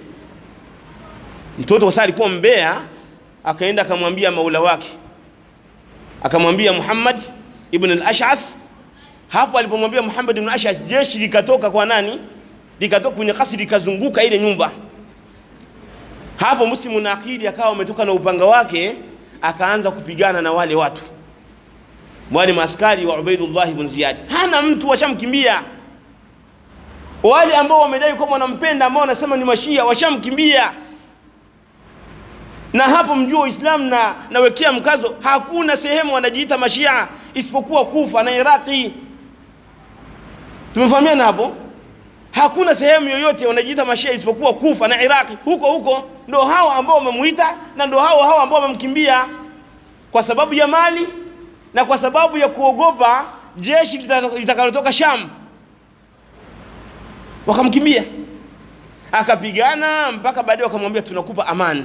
Mtoto wasa alikuwa mbea, akaenda akamwambia maula wake, akamwambia Muhammad ibn al-Ash'ath. Hapo alipomwambia Muhammad ibn al-Ash'ath, jeshi likatoka kwa likatoka kwenye kasri, likazunguka ile nyumba. Hapo Muslim ibn Aqil akawa ametoka na upanga wake, akaanza kupigana na wale watu, wale maaskari wa Ubaidullah ibn Ziyad. Hana mtu, washamkimbia. Wale ambao wamedai kwamba wanampenda, ambao wanasema ni mashia, washamkimbia. Na hapo mjue Uislamu na nawekea mkazo, hakuna sehemu wanajiita Mashia isipokuwa Kufa na Iraqi. Tumefahamiana hapo? Hakuna sehemu yoyote wanajiita Mashia isipokuwa Kufa na Iraqi. Huko ndio hao ambao wamemuita na ndio hao ambao wamemkimbia kwa sababu ya mali na kwa sababu ya kuogopa jeshi litakalotoka Sham. Wakamkimbia. Akapigana mpaka baadaye wakamwambia tunakupa amani.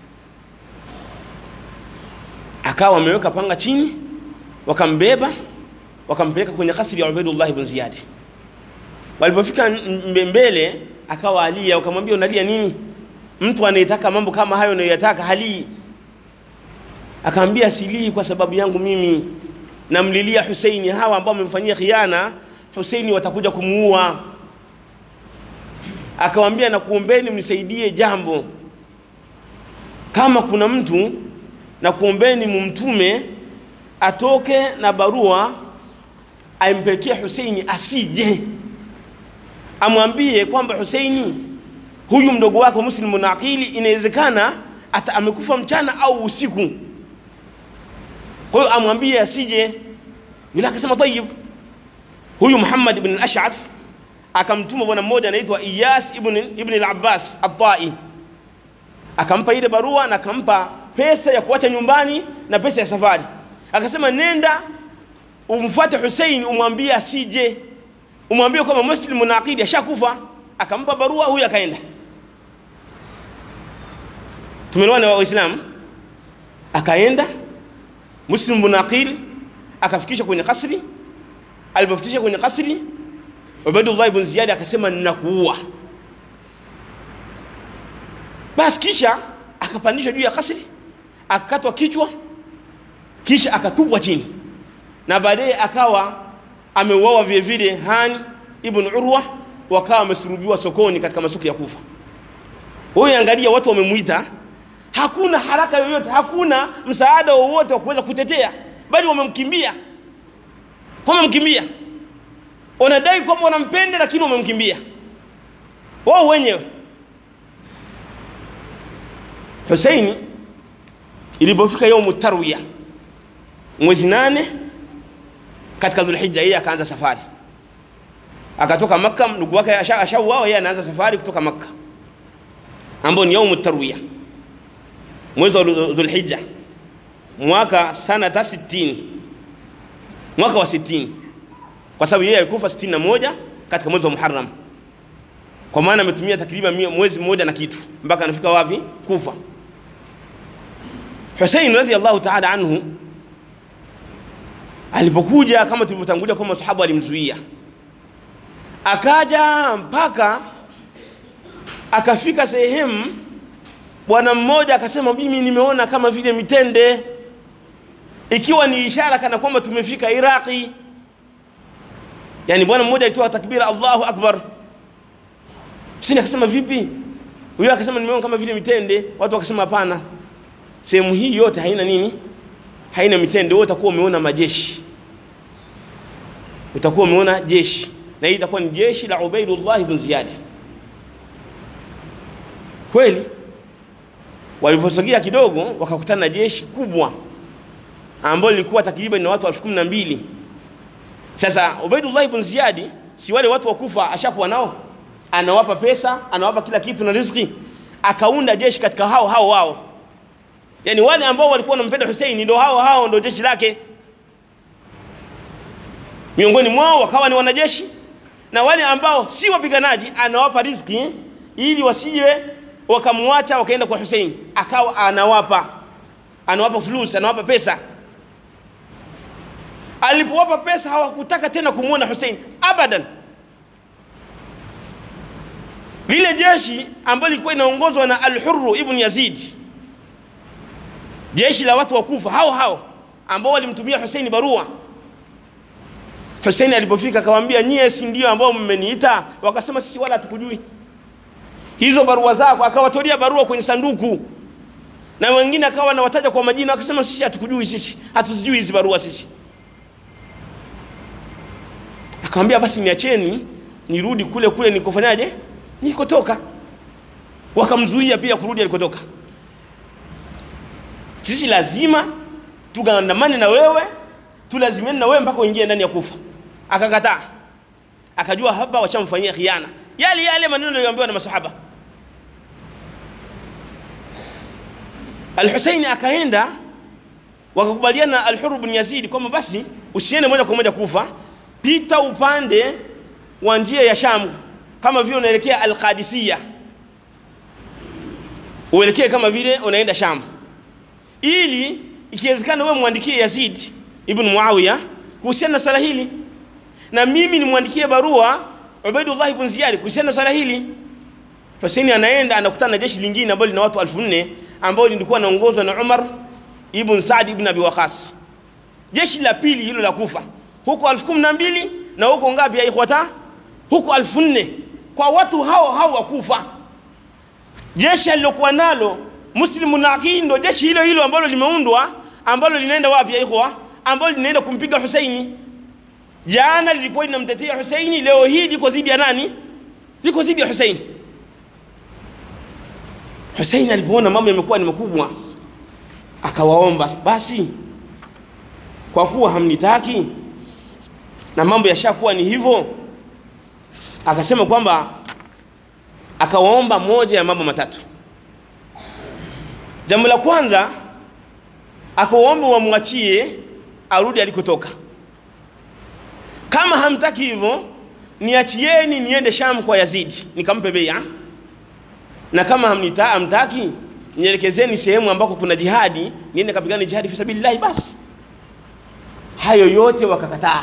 Akawa wameweka panga chini, wakambeba, wakampeleka kwenye kasri ya Ubaidullah ibn Ziyad. Walipofika mbele akawa alia, wakamwambia unalia nini? Mtu anayetaka mambo kama hayo unayotaka halii. Akaambia silii kwa sababu yangu mimi, namlilia Husaini, hawa ambao wamemfanyia khiana Husaini watakuja kumuua. Akawaambia na kuombeni mnisaidie jambo, kama kuna mtu na kuombeni mumtume atoke na barua aimpelekea Husaini, asije amwambie kwamba Husaini huyu mdogo wako Muslimun Aqili inawezekana amekufa mchana au usiku, kwa hiyo amwambie asije. Yule akasema tayib. Huyu Muhammad ibn al-Ash'ath akamtuma bwana mmoja anaitwa Iyas ibn al-Abbas at-Tai, akampa ile barua na akampa pesa ya kuacha nyumbani na pesa ya safari. Akasema nenda umfuate Hussein, umwambie asije, umwambie kama Muslimun Aqili ashakufa. Akampa barua, huyu akaenda. Tumeelewana Waislamu? Akaenda Muslimun Aqili akafikisha kwenye kasri. Alipofikisha kwenye kasri, Ubaidullah ibn Ziyad akasema ninakuua. Basi kisha akapandishwa juu ya kasri, akakatwa kichwa, kisha akatupwa chini, na baadaye akawa ameuawa vile vile Han ibn Urwa, wakawa wamesurubiwa sokoni katika masoko ya Kufa. Wewe angalia, watu wamemuita, hakuna haraka yoyote, hakuna msaada wowote wa kuweza kutetea, bali wamemkimbia. Wanadai kwamba wanampenda lakini wamemkimbia wao wenyewe. Husaini ilipofika yaumu tarwiya, mwezi 8 katika Dhulhijja, yeye akaanza safari. Akatoka Makka, ndugu wake ashauawa, yeye anaanza safari kutoka Makka, ambao ni yaumu tarwiya, mwezi wa Dhulhijja, mwaka sanata 60, mwaka wa 60, kwa sababu yeye alikufa 61 katika mwezi wa Muharram. Kwa maana ametumia takriban mwezi mmoja na kitu mpaka anafika wapi? Kufa. Husain radhiyallahu ta'ala anhu alipokuja, kama tulivyotangulia, kwa masahaba alimzuia, akaja mpaka akafika sehemu, bwana mmoja akasema mimi nimeona kama vile mitende, ikiwa ni ishara kana kwamba tumefika Iraqi. Yani bwana mmoja alitoa takbira Allahu Akbar. Sisi akasema vipi? Huyo akasema nimeona kama vile mitende. Watu wakasema hapana, sehemu hii yote haina nini? Haina mitende. Wewe utakuwa umeona majeshi, utakuwa umeona jeshi, na hii itakuwa ni jeshi la Ubaidullah ibn Ziyad. Kweli waliposogea kidogo, wakakutana na jeshi kubwa ambalo lilikuwa takriban na watu 12,000. Sasa Ubaidullah ibn Ziyad, si wale watu wa Kufa ashakuwa nao, anawapa pesa, anawapa kila kitu na riziki, akaunda jeshi katika hao wao. Yani wale ambao walikuwa wanampenda Hussein ndio hao ndio jeshi lake. Miongoni mwao wakawa ni wanajeshi, na wale ambao si wapiganaji anawapa riziki ili wasije wakamwacha wakaenda kwa Hussein. Akawa anawapa fulus, anawapa pesa. Alipowapa pesa hawakutaka tena kumuona Hussein abadan. Lile jeshi ambalo lilikuwa inaongozwa na Al-Hurr ibn Yazid, jeshi la watu wa Kufa, hao ambao walimtumia Hussein barua. Hussein alipofika akamwambia, nyie si ndio ambao mmeniita? Wakasema sisi wala hatukujui hizo barua zako. Akawatolea barua kwenye sanduku, na wengine akawa anawataja kwa majina, akasema sisi hatukujui, sisi hatuzijui hizo barua sisi. Akamwambia basi niacheni nirudi kule nilikofanyaje, nilikotoka. Wakamzuia pia kurudi alikotoka. sisi lazima tugandamane na wewe, tulazimiane na wewe mpaka uingie ndani ya Kufa. Akakataa, akajua hapa washamfanyia khiana, yale maneno aliyoambiwa na masahaba. Al-Husayn akaenda, wakakubaliana Al-Hurr ibn Yazid kwamba basi usiende moja kwa moja Kufa, pita upande wa njia ya Sham, kama vile unaelekea Al-Qadisiyah, uelekee kama vile unaenda Sham, ili ikiwezekana wewe muandikie Yazid ibn Muawiya kuhusiana na swala hili, na mimi nimwandikie barua Ubaydullah ibn Ziyad kuhusiana na swala hili. Husaini anaenda, anakutana na jeshi lingine ambalo lina watu 4000 ambao lilikuwa naongozwa na Umar ibn Saad ibn Abi Waqas. Jeshi la pili hilo la Kufa, huko 12000 na huko ngapi ya ikhwata? Huko 4000 kwa watu hao wa Kufa. Jeshi alilokuwa nalo Muslimun Aqil ndo jeshi hilo ambalo limeundwa, ambalo linaenda wapi ya ikhwa? Ambalo linaenda kumpiga Husaini. Jana lilikuwa linamtetea Husaini, leo hii liko dhidi ya nani? Liko dhidi ya Husaini. Husaini alipoona mambo yamekuwa ni makubwa, akawaomba basi, kwa kuwa hamnitaki na mambo yashakuwa ni hivyo, akasema kwamba akawaomba moja ya mambo matatu. Jambo la kwanza, akawaomba wamwachie arudi alikotoka. Kama hamtaki hivyo, niachieni niende Sham kwa Yazid nikampe bai'a, na kama hamtaki nielekezeni sehemu ambako kuna jihadi, niende kapigane jihadi fi sabilillah. Basi hayo yote wakakataa,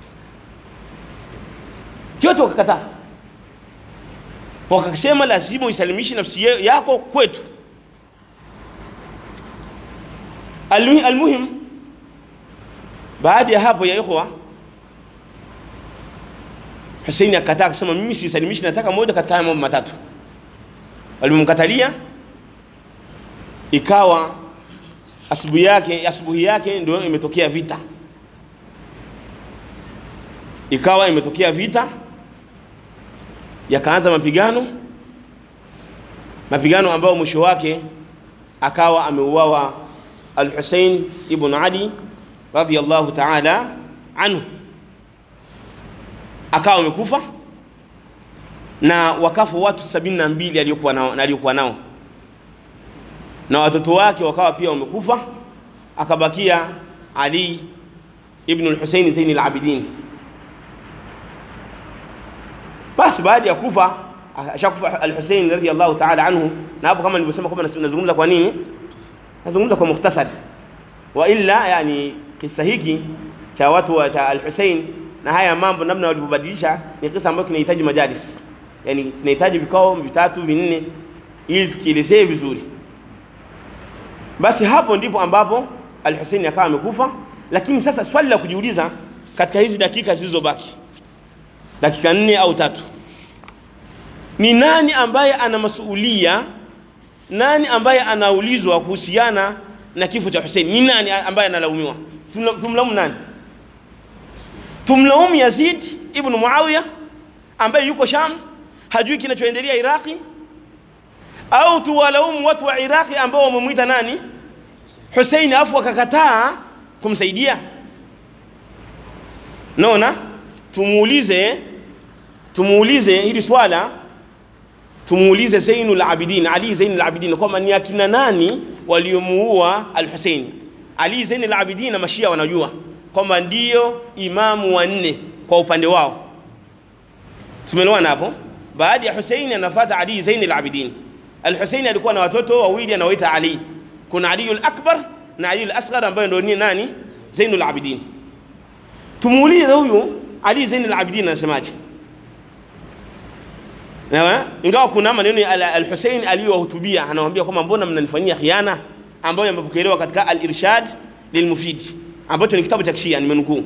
yote wakakataa, wakasema lazima uisalimishe nafsi yako kwetu. Almuhim, baada ya hapo ya ikhwa, Husaini akakataa, akasema mimi sisalimishi, nataka moja katika haya mambo matatu. Walimkatalia, ikawa asubuhi yake ndio imetokea vita. Ikawa imetokea vita, yakaanza mapigano ambao mwisho wake akawa ameuawa Al-Husayn ibn Ali radiyallahu ta'ala anhu, akawa amekufa, na wakafu watu 72 aliyokuwa nao, na watoto wake wakawa pia wamekufa, akabakia Ali ibn al-Husayn Zain al-Abidin. Basi baada ya kufa, ashakufa Al-Husayn radiyallahu ta'ala anhu, na hapo kama nilivyosema kwamba nazungumza kwa nini? Nazungumza kwa mukhtasar, wa illa yani kisa hiki cha watu wa Al-Husayn na haya mambo namna walivyobadilisha ni kisa ambacho kinahitaji majalis, yani kinahitaji vikao 3-4 ili tukielezee vizuri. Basi hapo ndipo ambapo Al-Husayn akawa amekufa. Lakini sasa swali la kujiuliza katika hizi dakika zilizobaki, dakika 4 au 3, ni nani ambaye ana masuhulia, nani ambaye anaulizwa kuhusiana na kifo cha Husayn? Ni nani ambaye analaumiwa? Tumlaumu nani? Tumlaumu Yazid ibn Muawiya ambaye yuko Sham, hajui kinachoendelea Iraki, au tuwalaumu watu wa Iraki ambao wamemuita nani? Husayn, afu akakataa kumsaidia? Naona tumuulize hili swala, tumuulize Zainul Abidin, Ali Zainul Abidin, kama ni akina nani waliomuua Al-Husayn. Ali Zainul Abidin na Mashia wanajua kwamba ndio imamu wa 4 kwa upande wao. Tumeelewana hapo? Baada ya Husayn anafuata Ali Zainul Abidin. Al-Husayn alikuwa na watoto wawili anaoita Ali, kuna Ali al-Akbar na Ali al-Asghar ambaye ndio ni nani? Zainul Abidin. Tumuulize huyu Ali Zainul Abidin anasemaje? Ingawa kuna maneno ya Al-Husayn aliyowahutubia, anawaambia kwamba mbona mnanifanyia khiana, ambayo yamepokelewa katika Al-Irshad lil-Mufid ambacho ni kitabu cha Shia, nimenukuu.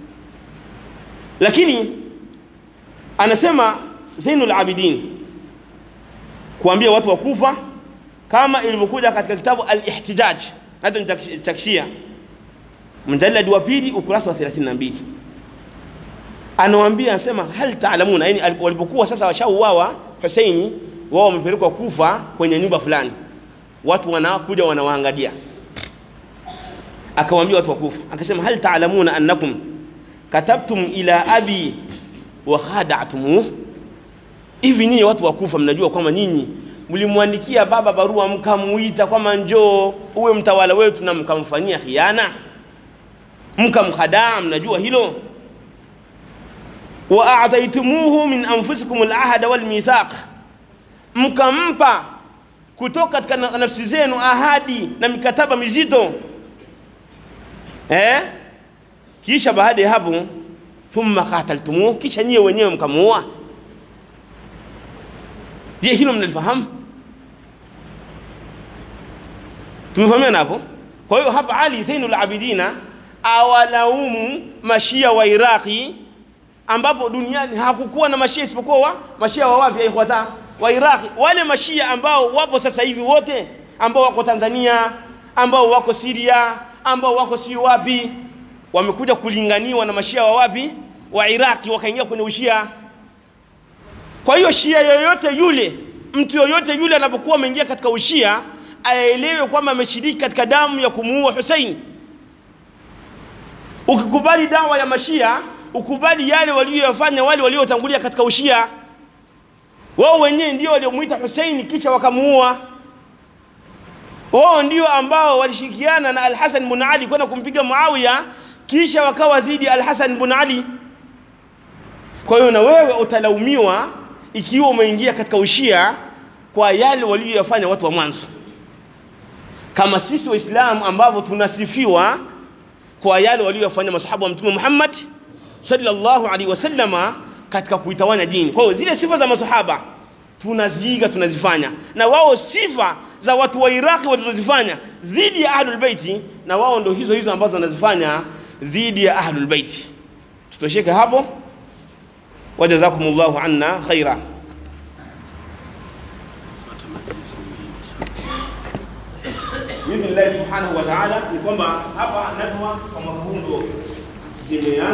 Lakini anasema Zainul Abidin kuambia watu wa Kufa, kama ilivyokuja katika kitabu Al-Ihtijaj hata cha Shia, mjaladi wa 2 ukurasa wa 32, anawaambia, anasema hal ta'lamuna, yani walipokuwa sasa washauawa Husaini, wao wamepelekwa Kufa kwenye nyumba fulani, watu wanakuja wanawaangalia, akawaambia watu wa Kufa, akasema hal ta'lamuna annakum katabtum ila abi wa khada'tumuh, hivi nyinyi watu wa Kufa mnajua kwamba nyinyi mlimwandikia baba barua mkamuita kwamba njoo uwe mtawala wetu na mkamfanyia khiana, mkamkhadaa, mnajua hilo? Wa a'taytumuhu min anfusikum al-ahda wal mithaq, mkampa kutoka katika nafsi zenu ahadi na mikataba mizito. Kisha baada ya hapo thumma qataltumuhu, kisha nyie wenyewe mkamuua. Je, hilo mnalifahamu? Tumefahamiana hapo? Kwa hiyo hapa Ali Zainul Abidina awalaumu mashia wa Iraki, ambapo duniani hakukuwa na mashia isipokuwa mashia wa wapi ya ikhwata? Wa Iraki. Wale mashia ambao wapo sasa hivi wote, ambao wako Tanzania, ambao wako Syria, ambao wako si wapi, wamekuja kulinganiwa na mashia wa wapi? Wa Iraki, wakaingia kwenye ushia. Kwa hiyo shia yoyote yule, mtu yoyote yule anapokuwa ameingia katika ushia, aelewe kwamba ameshiriki katika damu ya kumuua Hussein. Ukikubali dawa ya mashia, ukubali yale waliyofanya wale waliotangulia katika ushia. Wao wenyewe ndio waliomuita Hussein kisha wakamuua. Wao ndio ambao walishirikiana na Al-Hasan ibn Ali kwenda kumpiga Muawiya kisha wakawa dhidi Al-Hasan ibn Ali. Kwa hiyo na wewe utalaumiwa ikiwa umeingia katika ushia kwa yale waliyofanya watu wa mwanzo. Kama sisi Waislamu ambao tunasifiwa kwa yale waliyofanya masahaba wa Mtume Muhammad sallallahu alaihi wasallama katika kuitawanya dini. Kwa hiyo zile sifa za masahaba tunaziiga, tunazifanya, na wao sifa za watu wa Iraki walizozifanya dhidi ya Ahlul Baiti, na wao ndio hizo hizo ambazo wanazifanya dhidi ya Ahlul Baiti. Tutosheke hapo. Wajazakumullahu anna khaira. Billahi subhanahu wa ta'ala, ni kwamba hapa nadwa kwa mafunzo